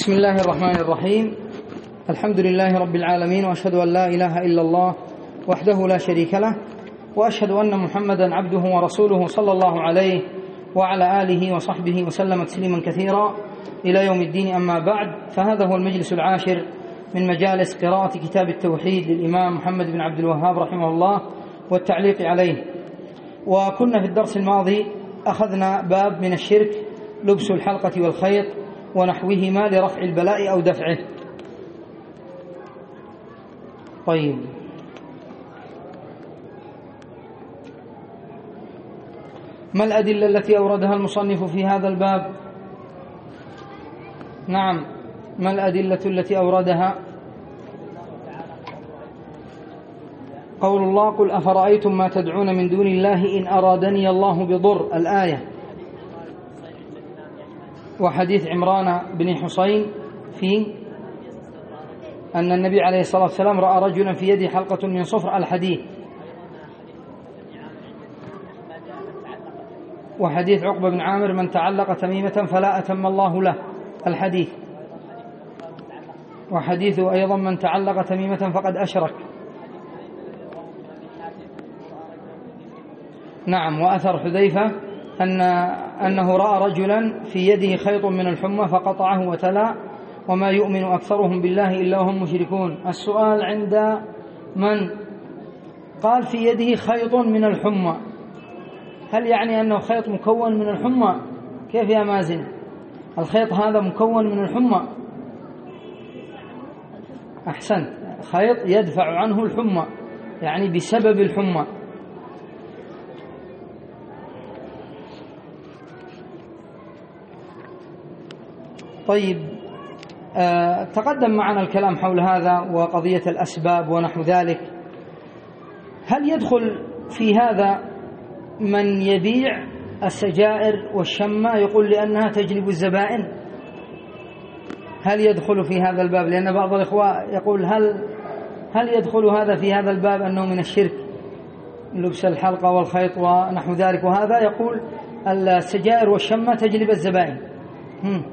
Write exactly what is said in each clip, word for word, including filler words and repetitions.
بسم الله الرحمن الرحيم. الحمد لله رب العالمين، وأشهد أن لا إله إلا الله وحده لا شريك له، وأشهد أن محمدا عبده ورسوله صلى الله عليه وعلى آله وصحبه وسلم تسليما كثيرا إلى يوم الدين. أما بعد، فهذا هو المجلس العاشر من مجالس قراءة كتاب التوحيد للإمام محمد بن عبد الوهاب رحمه الله والتعليق عليه. وكنا في الدرس الماضي أخذنا باب من الشرك لبس الحلقة والخيط ونحوهما لرفع البلاء أو دفعه. طيب، ما الأدلة التي أوردها المصنف في هذا الباب؟ نعم، ما الأدلة التي أوردها؟ قول الله: قل أفرأيتم ما تدعون من دون الله إن أرادني الله بضر، الآية. وحديث عمران بن حسين في أن النبي عليه الصلاة والسلام رأى رجلا في يده حلقة من صفر، الحديث. وحديث عقبة بن عامر: من تعلق تميمة فلا أتم الله له، الحديث. وحديث أيضا: من تعلق تميمة فقد أشرك. نعم. وأثر حذيفة أن أنه رأى رجلا في يده خيط من الحمى فقطعه وتلا: وما يؤمن أكثرهم بالله إلا وهم مشركون. السؤال عند من قال في يده خيط من الحمى، هل يعني أنه خيط مكون من الحمى؟ كيف يا مازن؟ الخيط هذا مكون من الحمى؟ أحسنت، خيط يدفع عنه الحمى، يعني بسبب الحمى. طيب، آه تقدم معنا الكلام حول هذا وقضية الأسباب ونحو ذلك. هل يدخل في هذا من يبيع السجائر والشمة يقول لأنها تجلب الزبائن؟ هل يدخل في هذا الباب؟ لأن بعض الإخوة يقول هل هل يدخل هذا في هذا الباب أنه من الشرك لبس الحلقة والخيط ونحو ذلك؟ وهذا يقول السجائر والشمة تجلب الزبائن. هم.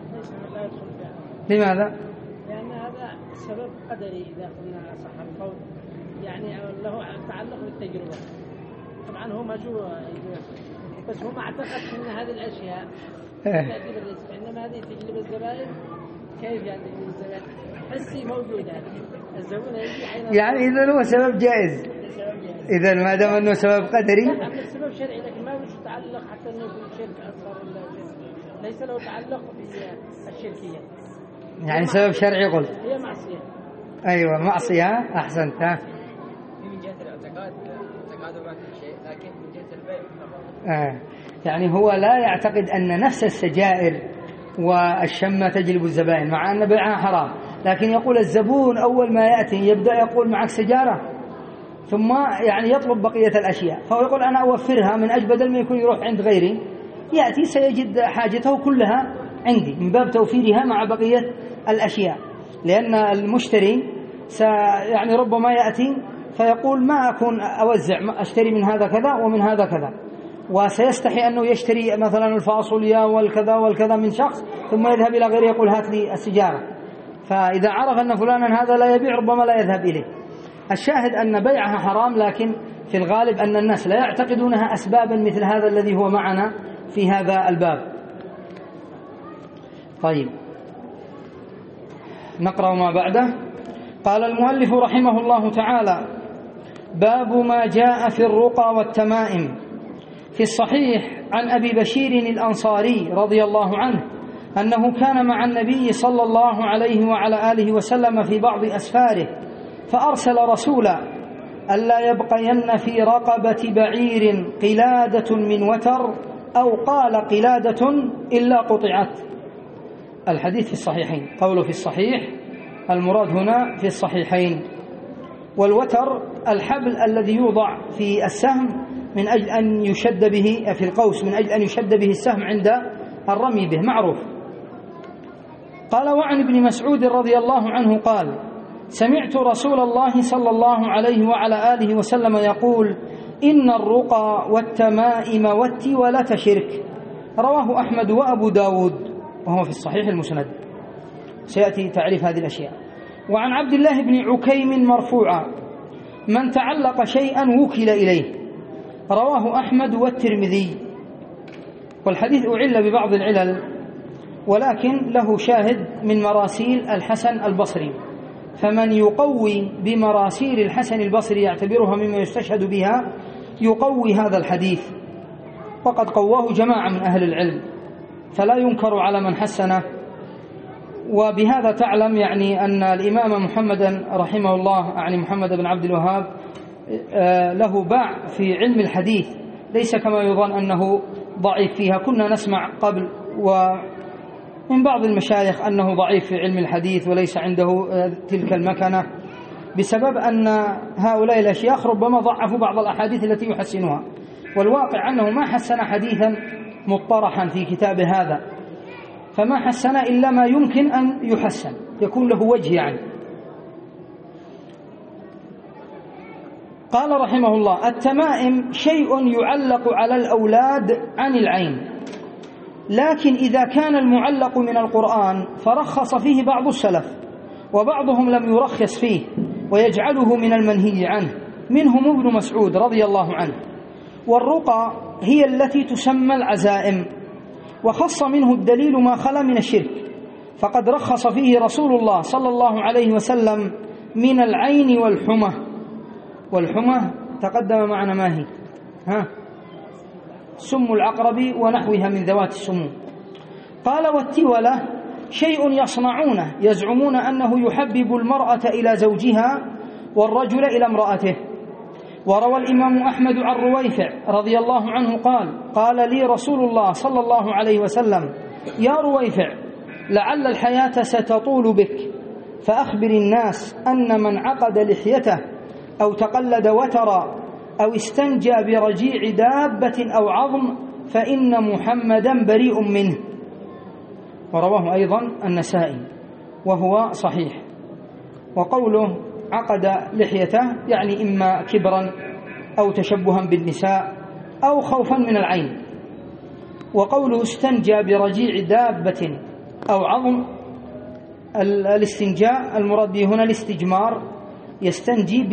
لماذا؟ لأن هذا سبب قدري إذا قلنا صح القول، يعني له تعلق بالتجربة. طبعا هو ما شو بس هو ما اعتقد أن هذه الأشياء تأتي بالرزق، إنما هذه تجلب الزبائن. كيف يعني تجلب الزبائن؟ حسي موجودة، الزبون يجي حين يعني إذا هو سبب جائز، إذا ما دام أنه سبب قدري. لا، السبب شرعي، لكن ما له تعلق حتى أنه يكون شرك أصغر ولا شرك، ليس له تعلق بالشركية، يعني سبب شرعي قلت هي معصية. أيوة، معصية. أحسنت. ها من جهة الاعتقاد اعتقاده ما في شيء، لكن من جهة البيع آه. يعني هو لا يعتقد أن نفس السجائر والشمة تجلب الزبائن، مع أن بيعها حرام، لكن يقول الزبون أول ما يأتي يبدأ يقول معك سجارة، ثم يعني يطلب بقية الأشياء، فهو يقول أنا أوفرها من أجل بدل ما يكون يروح عند غيري، يأتي سيجد حاجته كلها عندي، من باب توفيرها مع بقية الأشياء. لأن المشتري يعني ربما يأتي فيقول ما أكون أوزع، أشتري من هذا كذا ومن هذا كذا، وسيستحي أنه يشتري مثلا الفاصوليا والكذا والكذا من شخص، ثم يذهب إلى غيره يقول هات لي السجارة. فإذا عرف أن فلانا هذا لا يبيع ربما لا يذهب إليه. الشاهد أن بيعها حرام، لكن في الغالب أن الناس لا يعتقدونها أسبابا مثل هذا الذي هو معنا في هذا الباب. طيب، نقرأ ما بعده. قال المؤلف رحمه الله تعالى: باب ما جاء في الرقى والتمائم. في الصحيح عن أبي بشير الأنصاري رضي الله عنه أنه كان مع النبي صلى الله عليه وعلى آله وسلم في بعض أسفاره، فأرسل رسولا ألا يبقين في رقبة بعير قلادة من وتر، أو قال قلادة إلا قطعت. الحديث في الصحيحين. قوله في الصحيح المراد هنا في الصحيحين. والوتر الحبل الذي يوضع في السهم من أجل أن يشد به في القوس، من أجل أن يشد به السهم عند الرمي به، معروف. قال: وعن ابن مسعود رضي الله عنه قال: سمعت رسول الله صلى الله عليه وعلى آله وسلم يقول: إن الرقى والتمائم والتولة شرك. رواه أحمد وأبو داود، وهو في الصحيح المسند. سيأتي تعريف هذه الأشياء. وعن عبد الله بن عكيم مرفوعا: من تعلق شيئا وكل إليه. رواه أحمد والترمذي. والحديث أعل ببعض العلل، ولكن له شاهد من مراسيل الحسن البصري، فمن يقوي بمراسيل الحسن البصري يعتبرها مما يستشهد بها يقوي هذا الحديث، وقد قواه جماعة من أهل العلم، فلا ينكر على من حسنه. وبهذا تعلم يعني أن الإمام محمدا رحمه الله، يعني محمد بن عبد الوهاب، له باع في علم الحديث، ليس كما يظن أنه ضعيف فيها. كنا نسمع قبل ومن بعض المشايخ أنه ضعيف في علم الحديث وليس عنده تلك المكنة، بسبب أن هؤلاء الأشياخ ربما ضعفوا بعض الأحاديث التي يحسنها، والواقع أنه ما حسن حديثا مطرحا في كتابه هذا، فما حسن إلا ما يمكن أن يحسن، يكون له وجه يعني. قال رحمه الله: التمائم شيء يعلق على الأولاد عن العين، لكن إذا كان المعلق من القرآن فرخص فيه بعض السلف، وبعضهم لم يرخص فيه ويجعله من المنهي عنه، منهم ابن مسعود رضي الله عنه. والرقى هي التي تسمى العزائم، وخص منه الدليل ما خلا من الشرك، فقد رخص فيه رسول الله صلى الله عليه وسلم من العين والحمى. والحمى تقدم معنا ما هي؟ ها؟ سم العقرب ونحوها من ذوات السموم. قال: والتولة شيء يصنعونه يزعمون أنه يحبب المرأة إلى زوجها والرجل إلى امرأته. وروى الإمام أحمد عن رويفع رضي الله عنه قال: قال لي رسول الله صلى الله عليه وسلم: يا رويفع، لعل الحياة ستطول بك، فأخبر الناس أن من عقد لحيته أو تقلد وترا أو استنجى برجيع دابة أو عظم فإن محمدا بريء منه. ورواه أيضا النسائي وهو صحيح. وقوله عقد لحيته يعني إما كبرا أو تشبها بالنساء أو خوفا من العين. وقوله استنجى برجيع دابة أو عظم، الاستنجاء المراد به هنا الاستجمار، يستنجي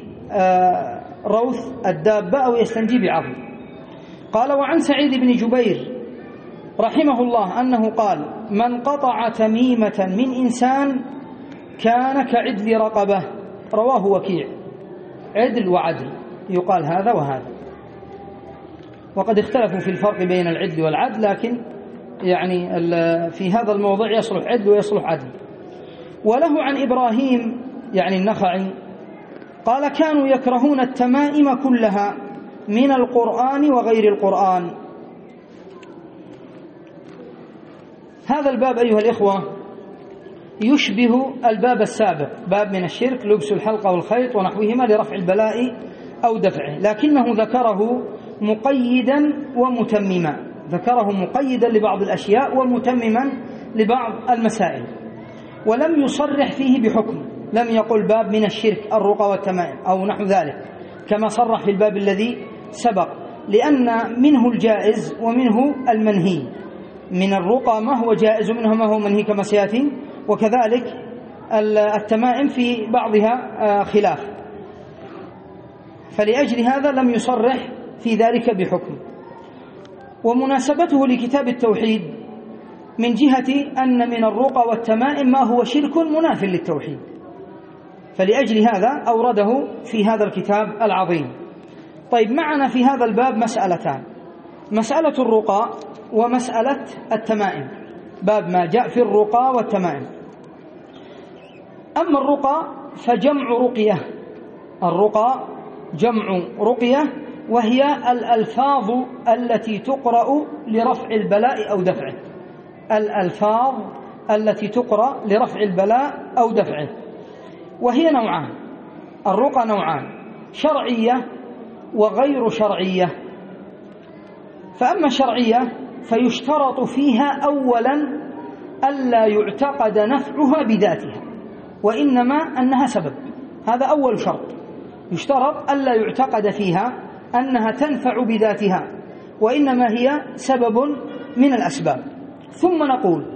بروث الدابة أو يستنجي بعظم. قال: وعن سعيد بن جبير رحمه الله أنه قال: من قطع تميمة من إنسان كان كعدل رقبة. رواه وكيع. عدل وعدل يقال هذا وهذا، وقد اختلفوا في الفرق بين العدل والعدل، لكن يعني في هذا الموضوع يصلح عدل ويصلح عدل. وله عن إبراهيم يعني النخعي قال: كانوا يكرهون التمائم كلها من القرآن وغير القرآن. هذا الباب أيها الإخوة يشبه الباب السابق، باب من الشرك، لبس الحلقة والخيط ونحوهما لرفع البلاء أو دفعه، لكنه ذكره مقيدا ومتمما، ذكره مقيدا لبعض الأشياء ومتمما لبعض المسائل، ولم يصرح فيه بحكم، لم يقل باب من الشرك الرقى والتمائم أو نحو ذلك كما صرح في الباب الذي سبق، لأن منه الجائز ومنه المنهي. من الرقى ما هو جائز ومنه ما هو منهي كما سيأتي، وكذلك التمائم في بعضها خلاف، فلأجل هذا لم يصرح في ذلك بحكم. ومناسبته لكتاب التوحيد من جهة أن من الرقى والتمائم ما هو شرك مناف للتوحيد، فلأجل هذا أورده في هذا الكتاب العظيم. طيب، معنا في هذا الباب مسألتان: مسألة الرقى ومسألة التمائم، باب ما جاء في الرقى والتمائم. أما الرقى فجمع رقية، الرقى جمع رقية، وهي الألفاظ التي تقرأ لرفع البلاء أو دفعه، الألفاظ التي تقرأ لرفع البلاء أو دفعه. وهي نوعان، الرقى نوعان: شرعية وغير شرعية. فأما الشرعية فيشترط فيها أولا ألا يعتقد نفعها بذاتها، وإنما أنها سبب، هذا أول شرط، يشترط ألا يعتقد فيها أنها تنفع بذاتها، وإنما هي سبب من الأسباب. ثم نقول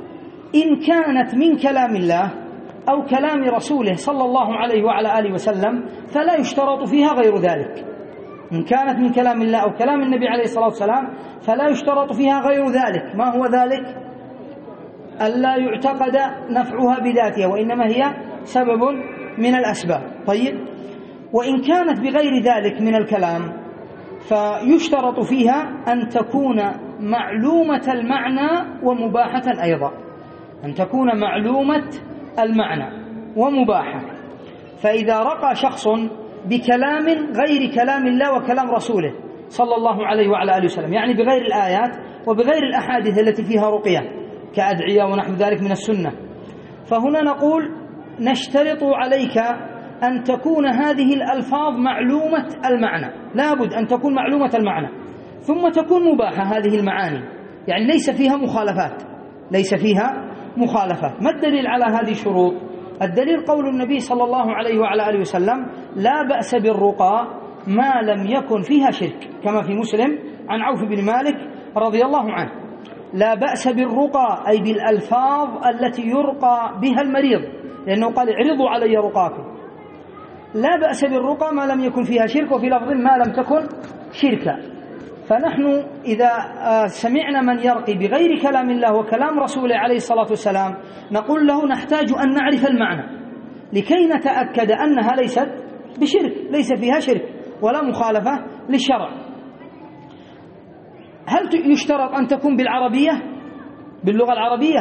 إن كانت من كلام الله أو كلام رسوله صلى الله عليه وعلى آله وسلم فلا يشترط فيها غير ذلك. إن كانت من كلام الله أو كلام النبي عليه الصلاة والسلام فلا يشترط فيها غير ذلك. ما هو ذلك؟ ألا يعتقد نفعها بذاتها، وإنما هي سبب من الأسباب. طيب، وإن كانت بغير ذلك من الكلام فيشترط فيها أن تكون معلومة المعنى ومباحة أيضا، أن تكون معلومة المعنى ومباحة. فإذا رقى شخص بكلام غير كلام الله وكلام رسوله صلى الله عليه وعلى آله وسلم، يعني بغير الآيات وبغير الأحاديث التي فيها رقية كأدعية ونحو ذلك من السنة، فهنا نقول نشترط عليك أن تكون هذه الألفاظ معلومة المعنى، لابد أن تكون معلومة المعنى، ثم تكون مباحة هذه المعاني، يعني ليس فيها مخالفات، ليس فيها مخالفات. ما الدليل على هذه الشروط؟ الدليل قول النبي صلى الله عليه وعلى آله وسلم: لا بأس بالرقى ما لم يكن فيها شرك، كما في مسلم عن عوف بن مالك رضي الله عنه. لا بأس بالرقى أي بالألفاظ التي يرقى بها المريض، لأنه قال: اعرضوا علي رقاكم. لا بأس بالرقى ما لم يكن فيها شرك، وفي لفظ ما لم تكن شركا. فنحن إذا سمعنا من يرقي بغير كلام الله وكلام رسوله عليه الصلاة والسلام نقول له: نحتاج أن نعرف المعنى لكي نتأكد أنها ليست بشرك، ليس فيها شرك ولا مخالفة للشرع. هل يشترط أن تكون بالعربية، باللغة العربية؟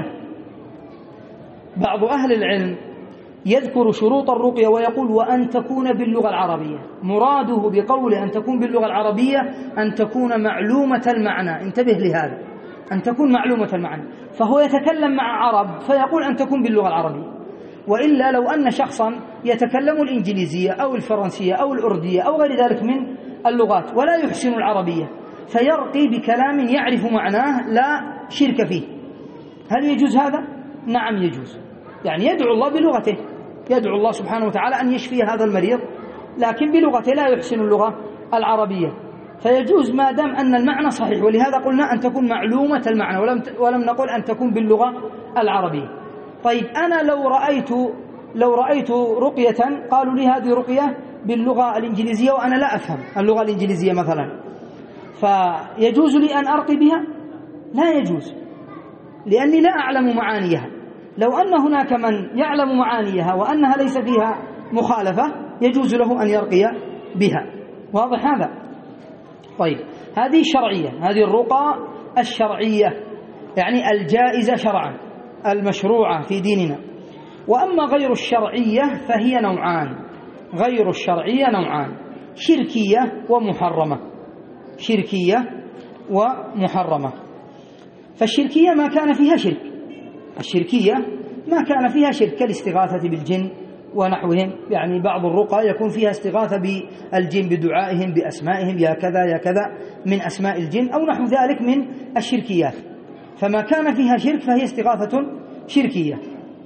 بعض أهل العلم يذكر شروط الرقية ويقول: وأن تكون باللغة العربية. مراده بقوله أن تكون باللغة العربية أن تكون معلومة المعنى. انتبه لهذا، أن تكون معلومة المعنى. فهو يتكلم مع عرب فيقول أن تكون باللغة العربية. وإلا لو أن شخصا يتكلم الإنجليزية أو الفرنسية أو الأردية أو غير ذلك من اللغات ولا يحسن العربية فيرقي بكلام يعرف معناه لا شرك فيه، هل يجوز هذا؟ نعم يجوز. يعني يدعو الله بلغته، يدعو الله سبحانه وتعالى أن يشفي هذا المريض، لكن بلغته لا يحسن اللغة العربية، فيجوز ما دام أن المعنى صحيح. ولهذا قلنا أن تكون معلومة المعنى، ولم ولم نقل أن تكون باللغة العربية. طيب، أنا لو رأيت لو رأيت رقية قالوا لي هذه رقية باللغة الإنجليزية وأنا لا أفهم اللغة الإنجليزية مثلا، فيجوز لي أن أرقي بها؟ لا يجوز، لأني لا أعلم معانيها. لو أن هناك من يعلم معانيها وأنها ليس فيها مخالفة يجوز له أن يرقي بها. واضح هذا؟ طيب، هذه شرعية، هذه الرقى الشرعية، يعني الجائزة شرعا، المشروعة في ديننا. وأما غير الشرعية فهي نوعان، غير الشرعية نوعان: شركية ومحرمة. شركية ومحرمة. فالشركية ما كان فيها شرك، الشركية ما كان فيها شرك كالاستغاثة بالجن ونحوهم، يعني بعض الرقى يكون فيها استغاثة بالجن بدعائهم بأسمائهم، يا كذا يا كذا من أسماء الجن أو نحو ذلك من الشركيات. فما كان فيها شرك فهي استغاثة شركية.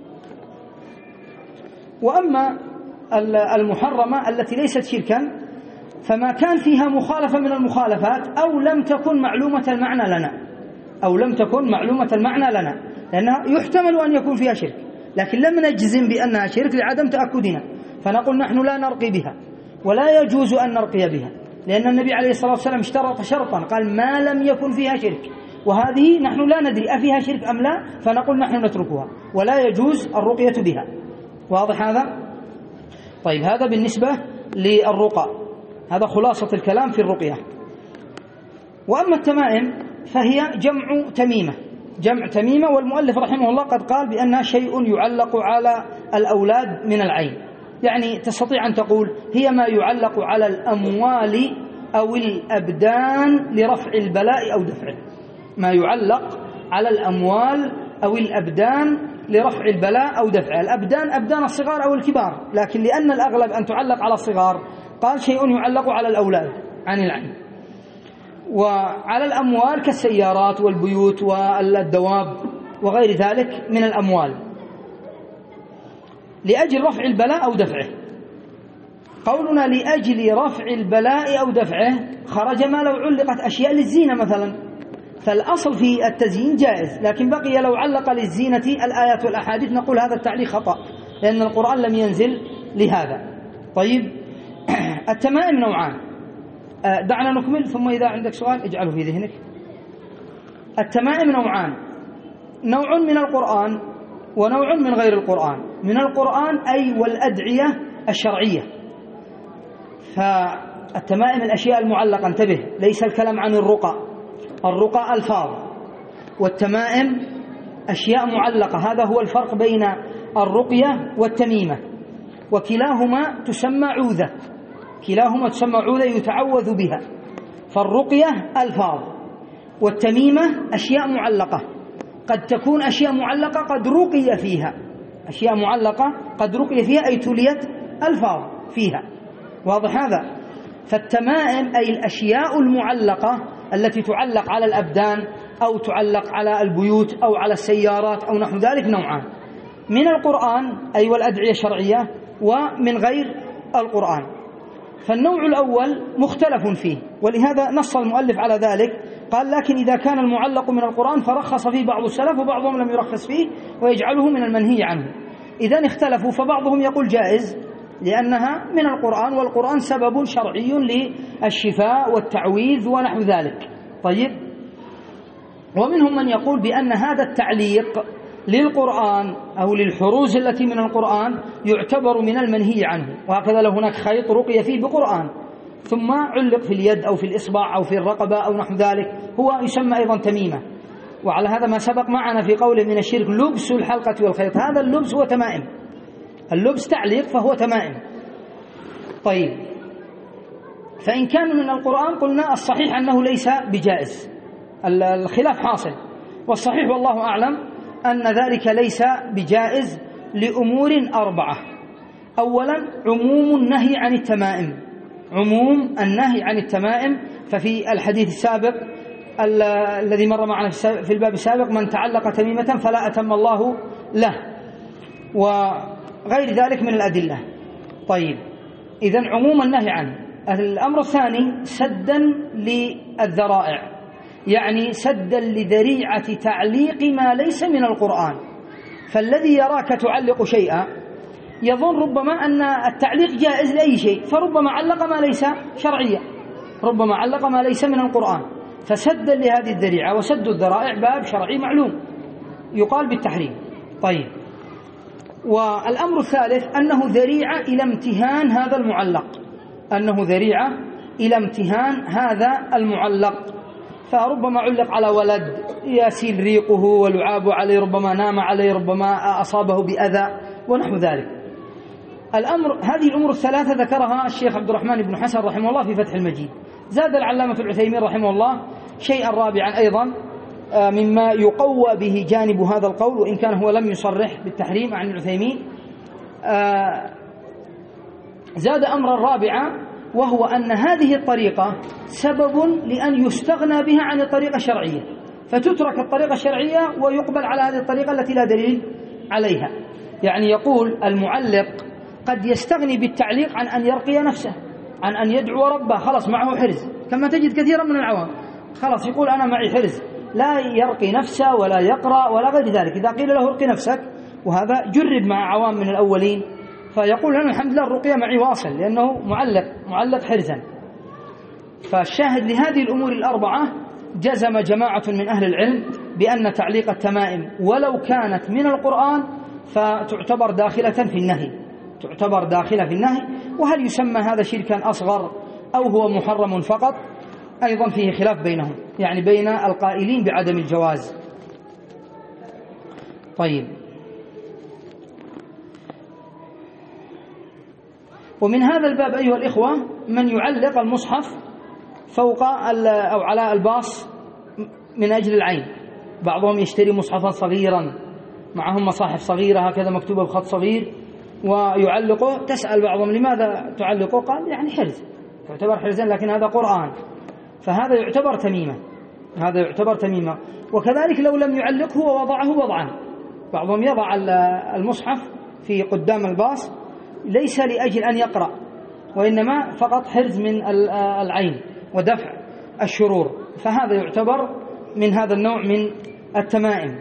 وأما المحرمة التي ليست شركا فما كان فيها مخالفة من المخالفات أو لم تكن معلومة المعنى لنا، أو لم تكن معلومة المعنى لنا، لأنها يحتمل أن يكون فيها شرك لكن لم نجزم بأنها شرك لعدم تأكدنا، فنقول نحن لا نرقي بها ولا يجوز أن نرقي بها، لأن النبي عليه الصلاة والسلام اشترط شرطا قال: ما لم يكن فيها شرك، وهذه نحن لا ندري أفيها شرك أم لا، فنقول نحن نتركها ولا يجوز الرقية بها. واضح هذا؟ طيب، هذا بالنسبة للرقى، هذا خلاصة الكلام في الرقية. وأما التمائم فهي جمع تميمة، جمع تميمة، والمؤلف رحمه الله قد قال بأنها شيء يعلق على الأولاد من العين، يعني تستطيع أن تقول هي ما يعلق على الأموال أو الأبدان لرفع البلاء أو دفعه، ما يعلق على الأموال أو الأبدان لرفع البلاء أو دفعه. الأبدان أبدان الصغار أو الكبار، لكن لأن الأغلب أن تعلق على الصغار قال شيء يعلق على الأولاد عن العين. وعلى الأموال كالسيارات والبيوت والدواب وغير ذلك من الأموال لأجل رفع البلاء أو دفعه. قولنا لأجل رفع البلاء أو دفعه خرج ما لو علقت أشياء للزينة مثلا، فالأصل في التزيين جائز، لكن بقي لو علق للزينة الآيات والأحاديث نقول هذا التعليق خطأ، لأن القرآن لم ينزل لهذا. طيب التمائم نوعان، دعنا نكمل ثم إذا عندك سؤال اجعله في ذهنك. التمائم نوعان، نوع من القرآن ونوع من غير القرآن. من القرآن أي والأدعية الشرعية، فالتمائم الأشياء المعلقة، انتبه ليس الكلام عن الرقى، الرقى ألفاظ والتمائم أشياء معلقة، هذا هو الفرق بين الرقية والتميمة، وكلاهما تسمى عوذة، كلاهما تسمى عوذة يتعوذ بها. فالرقية ألفاظ والتميمة أشياء معلقة، قد تكون أشياء معلقة قد رقي فيها، أشياء معلقة قد رقي فيها أي تليت ألفاظ فيها، واضح هذا؟ فالتمائم أي الأشياء المعلقة التي تعلق على الأبدان أو تعلق على البيوت أو على السيارات أو نحو ذلك نوعان، من القرآن أي والأدعية الشرعية، ومن غير القرآن. فالنوع الأول مختلف فيه، ولهذا نص المؤلف على ذلك، قال لكن إذا كان المعلق من القرآن فرخص فيه بعض السلف وبعضهم لم يرخص فيه ويجعله من المنهي عنه. إذن اختلفوا، فبعضهم يقول جائز لأنها من القرآن، والقرآن سبب شرعي للشفاء والتعويذ ونحو ذلك. طيب، ومنهم من يقول بأن هذا التعليق للقرآن أو للحروز التي من القرآن يعتبر من المنهي عنه، وهكذا لو هناك خيط رقي فيه بقرآن ثم علق في اليد أو في الإصبع أو في الرقبة أو نحو ذلك هو يسمى أيضا تميمة. وعلى هذا ما سبق معنا في قوله من الشرك لبس الحلقة والخيط، هذا اللبس هو تمائم، اللبس تعليق فهو تمائم. طيب، فإن كان من القرآن قلنا الصحيح أنه ليس بجائز، الخلاف حاصل، والصحيح والله أعلم أن ذلك ليس بجائز لأمور أربعة. أولا عموم النهي عن التمائم، عموم النهي عن التمائم، ففي الحديث السابق الذي مر معنا في الباب السابق من تعلق تميمة فلا أتم الله له، وغير ذلك من الأدلة. طيب، إذن عموم النهي عنه. الأمر الثاني سدا للذرائع، يعني سدا لذريعة تعليق ما ليس من القرآن، فالذي يراك تعلق شيئا يظن ربما أن التعليق جائز لأي شيء، فربما علق ما ليس شرعيا، ربما علق ما ليس من القرآن، فسدا لهذه الذريعة، وسد الذرائع باب شرعي معلوم يقال بالتحريم. طيب، والأمر الثالث أنه ذريعة إلى امتهان هذا المعلق، أنه ذريعة إلى امتهان هذا المعلق، فربما علق على ولد يسيل ريقه ولعاب عليه، ربما نام عليه، ربما أصابه بأذى ونحو ذلك. الأمر هذه الأمور الثلاثة ذكرها الشيخ عبد الرحمن بن حسن رحمه الله في فتح المجيد. زاد العلامة العثيمين رحمه الله شيئا رابعا أيضا مما يقوى به جانب هذا القول، وإن كان هو لم يصرح بالتحريم عن العثيمين. زاد أمرا رابعا، وهو أن هذه الطريقة سبب لأن يستغنى بها عن الطريقة الشرعية، فتترك الطريقة الشرعية ويقبل على هذه الطريقة التي لا دليل عليها. يعني يقول المعلق قد يستغني بالتعليق عن أن يرقي نفسه، عن أن يدعو ربه، خلاص معه حرز، كما تجد كثيرا من العوام خلاص يقول أنا معي حرز، لا يرقي نفسه ولا يقرأ ولا غير ذلك. إذا قيل له ارقي نفسك، وهذا جرب مع عوام من الأولين، فيقول أنا الحمد لله الرقية معي واصل لأنه معلق معلق حرزا. فالشاهد لهذه الأمور الأربعة جزم جماعة من أهل العلم بأن تعليق التمائم ولو كانت من القرآن فتعتبر داخلة في النهي، تعتبر داخلة في النهي. وهل يسمى هذا شركا أصغر أو هو محرم فقط؟ أيضا فيه خلاف بينهم، يعني بين القائلين بعدم الجواز. طيب، ومن هذا الباب أيها الإخوة من يعلق المصحف فوق أو على الباص من أجل العين، بعضهم يشتري مصحفا صغيرا معهم مصاحف صغيرة هكذا مكتوبة بخط صغير ويعلقه. تسأل بعضهم لماذا تعلقه؟ قال يعني حرز، يعتبر حرزا، لكن هذا قرآن، فهذا يعتبر تميمة، هذا يعتبر تميمة. وكذلك لو لم يعلقه ووضعه وضعا، بعضهم يضع المصحف في قدام الباص ليس لأجل أن يقرأ، وإنما فقط حرز من العين ودفع الشرور، فهذا يعتبر من هذا النوع من التمائم.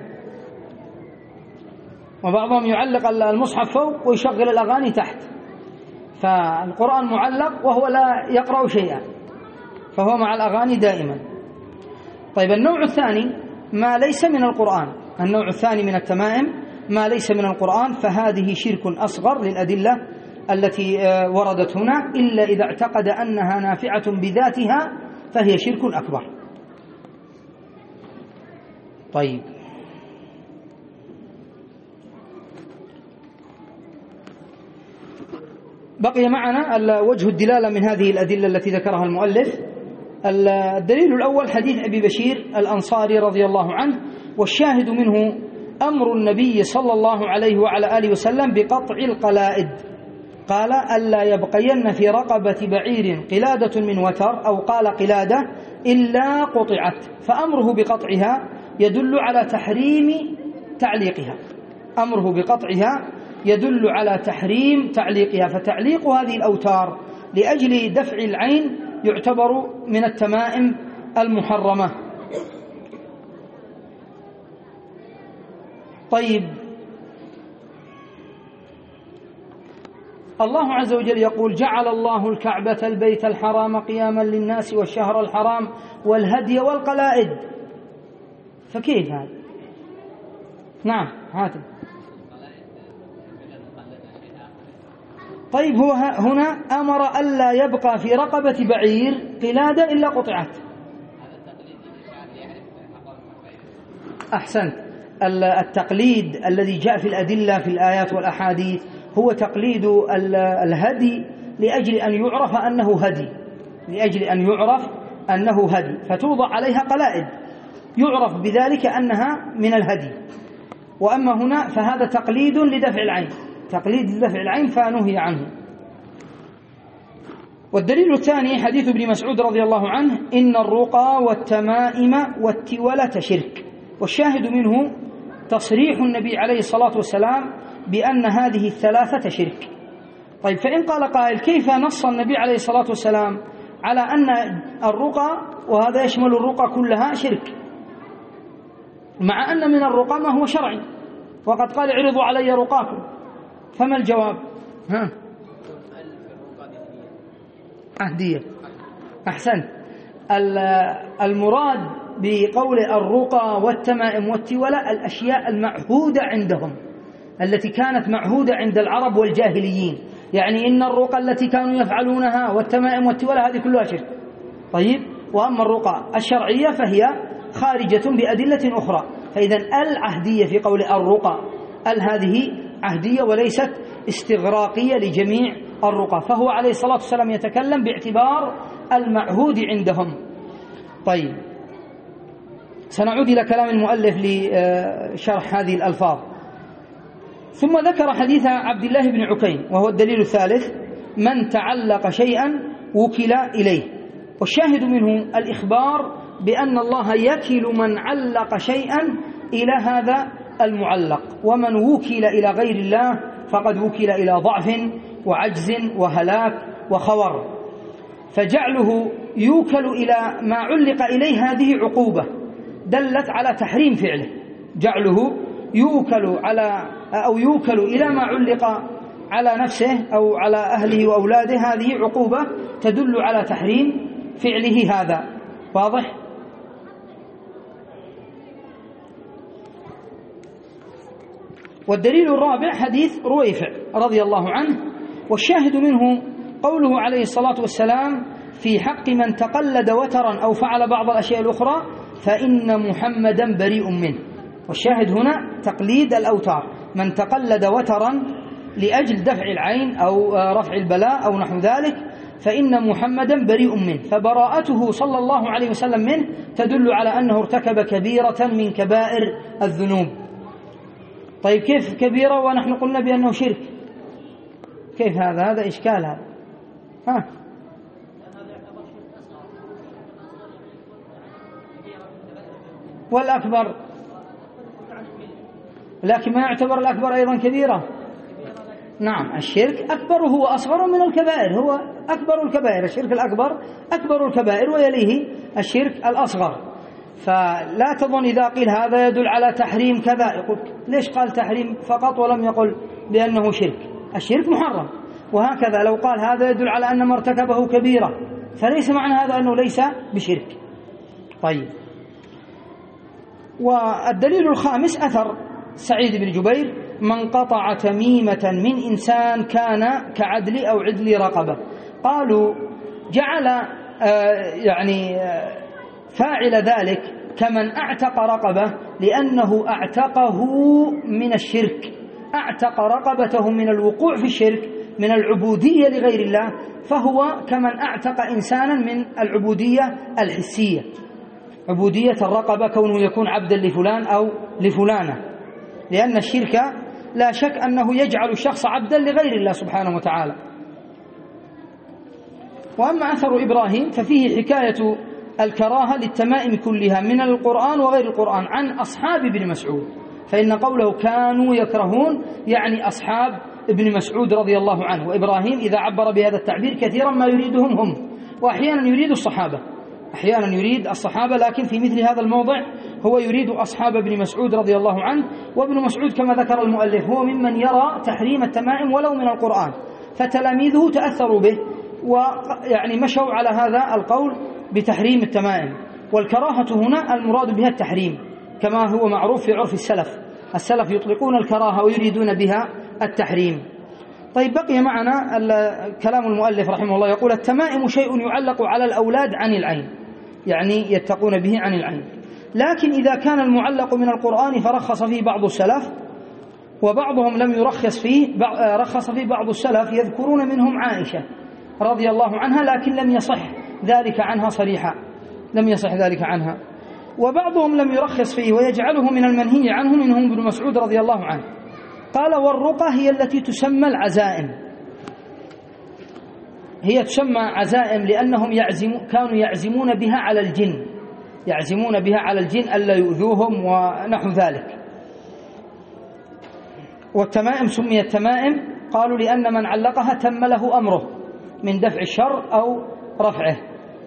وبعضهم يعلق المصحف فوق ويشغل الأغاني تحت، فالقرآن معلق وهو لا يقرأ شيئا، فهو مع الأغاني دائما. طيب النوع الثاني ما ليس من القرآن، النوع الثاني من التمائم ما ليس من القرآن، فهذه شرك أصغر للأدلة التي وردت هنا، إلا إذا اعتقد أنها نافعة بذاتها فهي شرك أكبر. طيب بقي معنا وجه الدلالة من هذه الأدلة التي ذكرها المؤلف. الدليل الأول حديث أبي بشير الأنصاري رضي الله عنه، والشاهد منه أمر النبي صلى الله عليه وعلى آله وسلم بقطع القلائد، قال ألا يبقين في رقبة بعير قلادة من وتر، أو قال قلادة إلا قطعت، فأمره بقطعها يدل على تحريم تعليقها، أمره بقطعها يدل على تحريم تعليقها، فتعليق هذه الأوتار لأجل دفع العين يعتبر من التمائم المحرمة. طيب الله عز وجل يقول جعل الله الكعبة البيت الحرام قياما للناس والشهر الحرام والهدي والقلائد، فكيف هذا؟ نعم هاتم. طيب هو هنا أمر ألا يبقى في رقبة بعير قلادة إلا قطعت. أحسنت. التقليد الذي جاء في الأدلة في الآيات والأحاديث هو تقليد الهدي لأجل أن يعرف أنه هدي، لأجل أن يعرف أنه هدي، فتوضع عليها قلائد يعرف بذلك أنها من الهدي. وأما هنا فهذا تقليد لدفع العين، تقليد لدفع العين فنهي عنه. والدليل الثاني حديث ابن مسعود رضي الله عنه إن الرقى والتمائم والتولة شرك، والشاهد منه تصريح النبي عليه الصلاة والسلام بأن هذه الثلاثة شرك. طيب فإن قال قائل كيف نص النبي عليه الصلاة والسلام على أن الرقى وهذا يشمل الرقى كلها شرك، مع أن من الرقى ما هو شرعي، وقد قال اعرضوا علي رقاكم، فما الجواب؟ ها عهدية. أحسنت. المراد بقول الرقى والتمائم والتولة الأشياء المعهودة عندهم التي كانت معهودة عند العرب والجاهليين، يعني إن الرقى التي كانوا يفعلونها والتمائم والتولة هذه كلها شرك. طيب وأما الرقى الشرعية فهي خارجة بأدلة أخرى، فإذا العهدية في قول الرقى ال هذه عهدية وليست استغراقية لجميع الرقى، فهو عليه الصلاة والسلام يتكلم باعتبار المعهود عندهم. طيب سنعود إلى كلام المؤلف لشرح هذه الألفاظ. ثم ذكر حديث عبد الله بن عكيم وهو الدليل الثالث من تعلق شيئا وكل إليه، والشاهد منه الإخبار بأن الله يكل من علق شيئا إلى هذا المعلق، ومن وكل إلى غير الله فقد وكل إلى ضعف وعجز وهلاك وخور، فجعله يوكل إلى ما علق إليه هذه عقوبة دلت على تحريم فعله، جعله يوكل على أو يوكل إلى ما علق على نفسه أو على أهله وأولاده هذه عقوبة تدل على تحريم فعله هذا. واضح؟ والدليل الرابع حديث رويفع رضي الله عنه، والشاهد منه قوله عليه الصلاة والسلام في حق من تقلد وترا أو فعل بعض الأشياء الأخرى فإن محمدا بريء منه. والشاهد هنا تقليد الأوتار، من تقلد وترا لأجل دفع العين أو رفع البلاء أو نحو ذلك فإن محمدا بريء منه، فبراءته صلى الله عليه وسلم منه تدل على أنه ارتكب كبيرة من كبائر الذنوب. طيب كيف كبيرة ونحن قلنا بأنه شرك؟ كيف هذا؟ هذا إشكال هذا. ها والأكبر، لكن ما يعتبر الأكبر أيضا كبيرة. نعم الشرك أكبر هو أصغر من الكبائر، هو أكبر الكبائر، الشرك الأكبر أكبر الكبائر ويليه الشرك الأصغر. فلا تظن إذا قيل هذا يدل على تحريم كذا يقول ليش قال تحريم فقط ولم يقل بأنه شرك؟ الشرك محرم. وهكذا لو قال هذا يدل على أن ما ارتكبه كبيرة فليس معنى هذا أنه ليس بشرك. طيب، والدليل الخامس أثر سعيد بن جبير: من قطع تميمة من إنسان كان كعدل أو عدل رقبة. قالوا جعل آه يعني آه فاعل ذلك كمن أعتق رقبة لأنه أعتقه من الشرك، أعتق رقبته من الوقوع في الشرك، من العبودية لغير الله، فهو كمن أعتق إنسانا من العبودية الحسية، عبودية الرقبة، كونه يكون عبدا لفلان أو لفلانة، لأن الشرك لا شك أنه يجعل الشخص عبدا لغير الله سبحانه وتعالى. وأما أثر إبراهيم ففيه حكاية الكراهة للتمائم كلها من القرآن وغير القرآن عن أصحاب ابن مسعود، فإن قوله كانوا يكرهون يعني أصحاب ابن مسعود رضي الله عنه. وإبراهيم إذا عبر بهذا التعبير كثيرا ما يريدهم هم، وأحيانا يريد الصحابة، أحيانا يريد الصحابة، لكن في مثل هذا الموضع هو يريد أصحاب ابن مسعود رضي الله عنه. وابن مسعود كما ذكر المؤلف هو ممن يرى تحريم التمائم ولو من القرآن، فتلاميذه تأثروا به ويعني مشوا على هذا القول بتحريم التمائم. والكراهة هنا المراد بها التحريم كما هو معروف في عرف السلف، السلف يطلقون الكراهة ويريدون بها التحريم. طيب، بقي معنا كلام المؤلف رحمه الله، يقول: التمائم شيء يعلق على الأولاد عن العين، يعني يتقون به عن العين، لكن إذا كان المعلق من القرآن فرخص فيه بعض السلف، وبعضهم لم يرخص فيه، رخص فيه بعض السلف، يذكرون منهم عائشة رضي الله عنها، لكن لم يصح ذلك عنها صريحا، لم يصح ذلك عنها. وبعضهم لم يرخص فيه ويجعله من المنهي عنه، منهم ابن مسعود رضي الله عنه. قال: والرقى هي التي تسمى العزائم، هي تسمى عزائم لأنهم يعزم كانوا يعزمون بها على الجن، يعزمون بها على الجن ألا يؤذوهم ونحو ذلك. والتمائم سميت تمائم قالوا لأن من علقها تم له أمره من دفع الشر أو رفعه.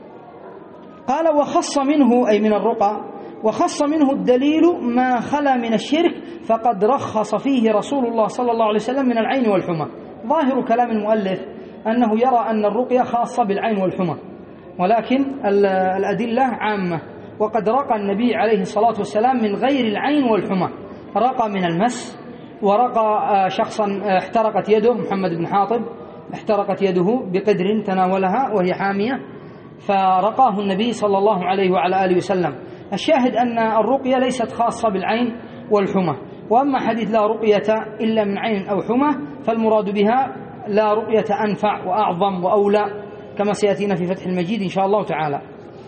قال: وخص منه أي من الرقى، وخص منه الدليل ما خلا من الشرك فقد رخص فيه رسول الله صلى الله عليه وسلم من العين والحمى. ظاهر كلام المؤلف أنه يرى أن الرقية خاصة بالعين والحمى، ولكن الأدلة عامة. وقد رقى النبي عليه الصلاة والسلام من غير العين والحمى، رقى من المس، ورقى شخصا احترقت يده، محمد بن حاطب احترقت يده بقدر تناولها وهي حامية، فرقاه النبي صلى الله عليه وعلى آله وسلم. الشاهد أن الرقية ليست خاصة بالعين والحمى. وأما حديث لا رقية إلا من عين أو حمى فالمراد بها لا رقية أنفع وأعظم وأولى، كما سيأتينا في فتح المجيد إن شاء الله تعالى.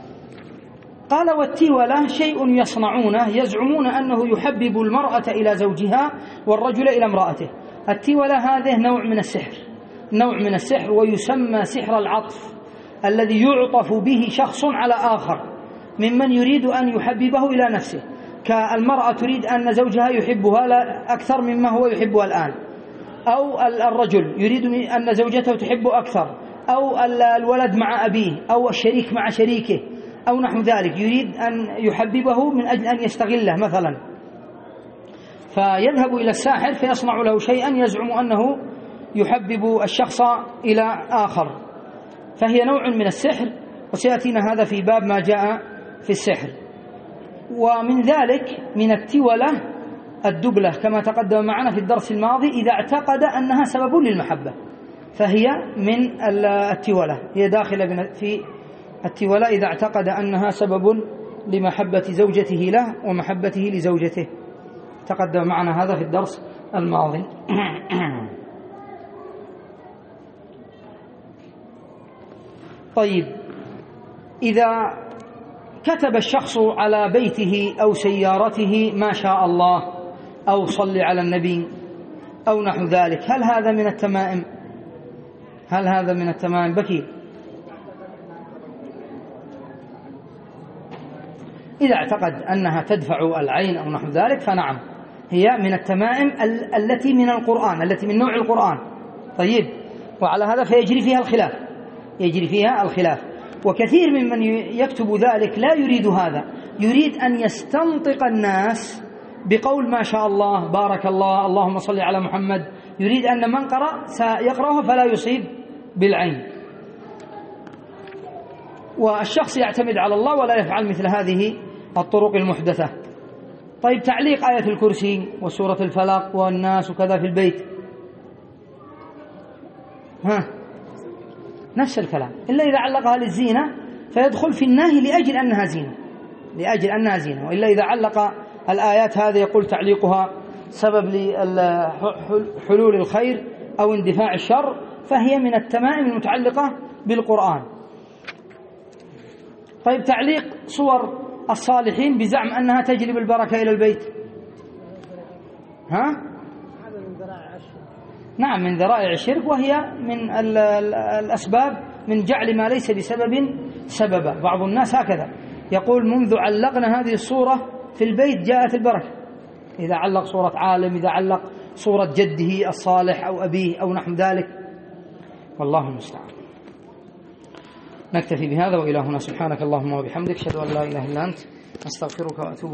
قال: والتيولة شيء يصنعونه يزعمون أنه يحبب المرأة إلى زوجها والرجل إلى امرأته. التيولة هذه نوع من السحر، نوع من السحر، ويسمى سحر العطف، الذي يعطف به شخص على آخر ممن يريد أن يحببه إلى نفسه، كالمرأة تريد أن زوجها يحبها أكثر مما هو يحبها الآن، أو الرجل يريد أن زوجته تحبه أكثر، أو الولد مع أبيه، أو الشريك مع شريكه، أو نحو ذلك، يريد أن يحببه من أجل أن يستغله مثلا، فيذهب إلى الساحر فيصنع له شيئا يزعم أنه يحبب الشخص إلى آخر، فهي نوع من السحر، وسيأتينا هذا في باب ما جاء في السحر. ومن ذلك من التولة الدبلة كما تقدم معنا في الدرس الماضي، إذا اعتقد أنها سبب للمحبة فهي من التولة، هي داخلة في التولة إذا اعتقد أنها سبب لمحبة زوجته له ومحبته لزوجته، تقدم معنا هذا في الدرس الماضي. طيب، إذا كتب الشخص على بيته أو سيارته ما شاء الله، أو صل على النبي أو نحو ذلك، هل هذا من التمائم؟ هل هذا من التمائم؟ بكي، إذا اعتقد أنها تدفع العين أو نحو ذلك فنعم، هي من التمائم ال- التي من القرآن، التي من نوع القرآن. طيب، وعلى هذا فيجري فيها الخلاف، يجري فيها الخلاف. وكثير ممن يكتب ذلك لا يريد هذا، يريد أن يستنطق الناس بقول ما شاء الله، بارك الله، اللهم صل على محمد، يريد أن من قرأ سيقرأه فلا يصيب بالعين، والشخص يعتمد على الله ولا يفعل مثل هذه الطرق المحدثة. طيب تعليق آية الكرسي وسورة الفلق والناس وكذا في البيت، ها نفس الكلام، إلا إذا علقها للزينة فيدخل في النهي لأجل أنها زينة، لأجل أنها زينة. وإلا إذا علق الآيات هذه يقول تعليقها سبب لحلول الخير أو اندفاع الشر، فهي من التمائم المتعلقة بالقرآن. طيب تعليق صور الصالحين بزعم أنها تجلب البركة إلى البيت، ها؟ نعم من ذرائع الشرك، وهي من الأسباب من جعل ما ليس بسبب سببا. بعض الناس هكذا يقول منذ علقنا هذه الصورة في البيت جاءت البركة، إذا علق صورة عالم، إذا علق صورة جده الصالح أو أبيه أو نحو ذلك، والله المستعان. نكتفي بهذا، وإلى هنا سبحانك اللهم وبحمدك، أشهد أن لا إله إلا أنت، أستغفرك وأتوب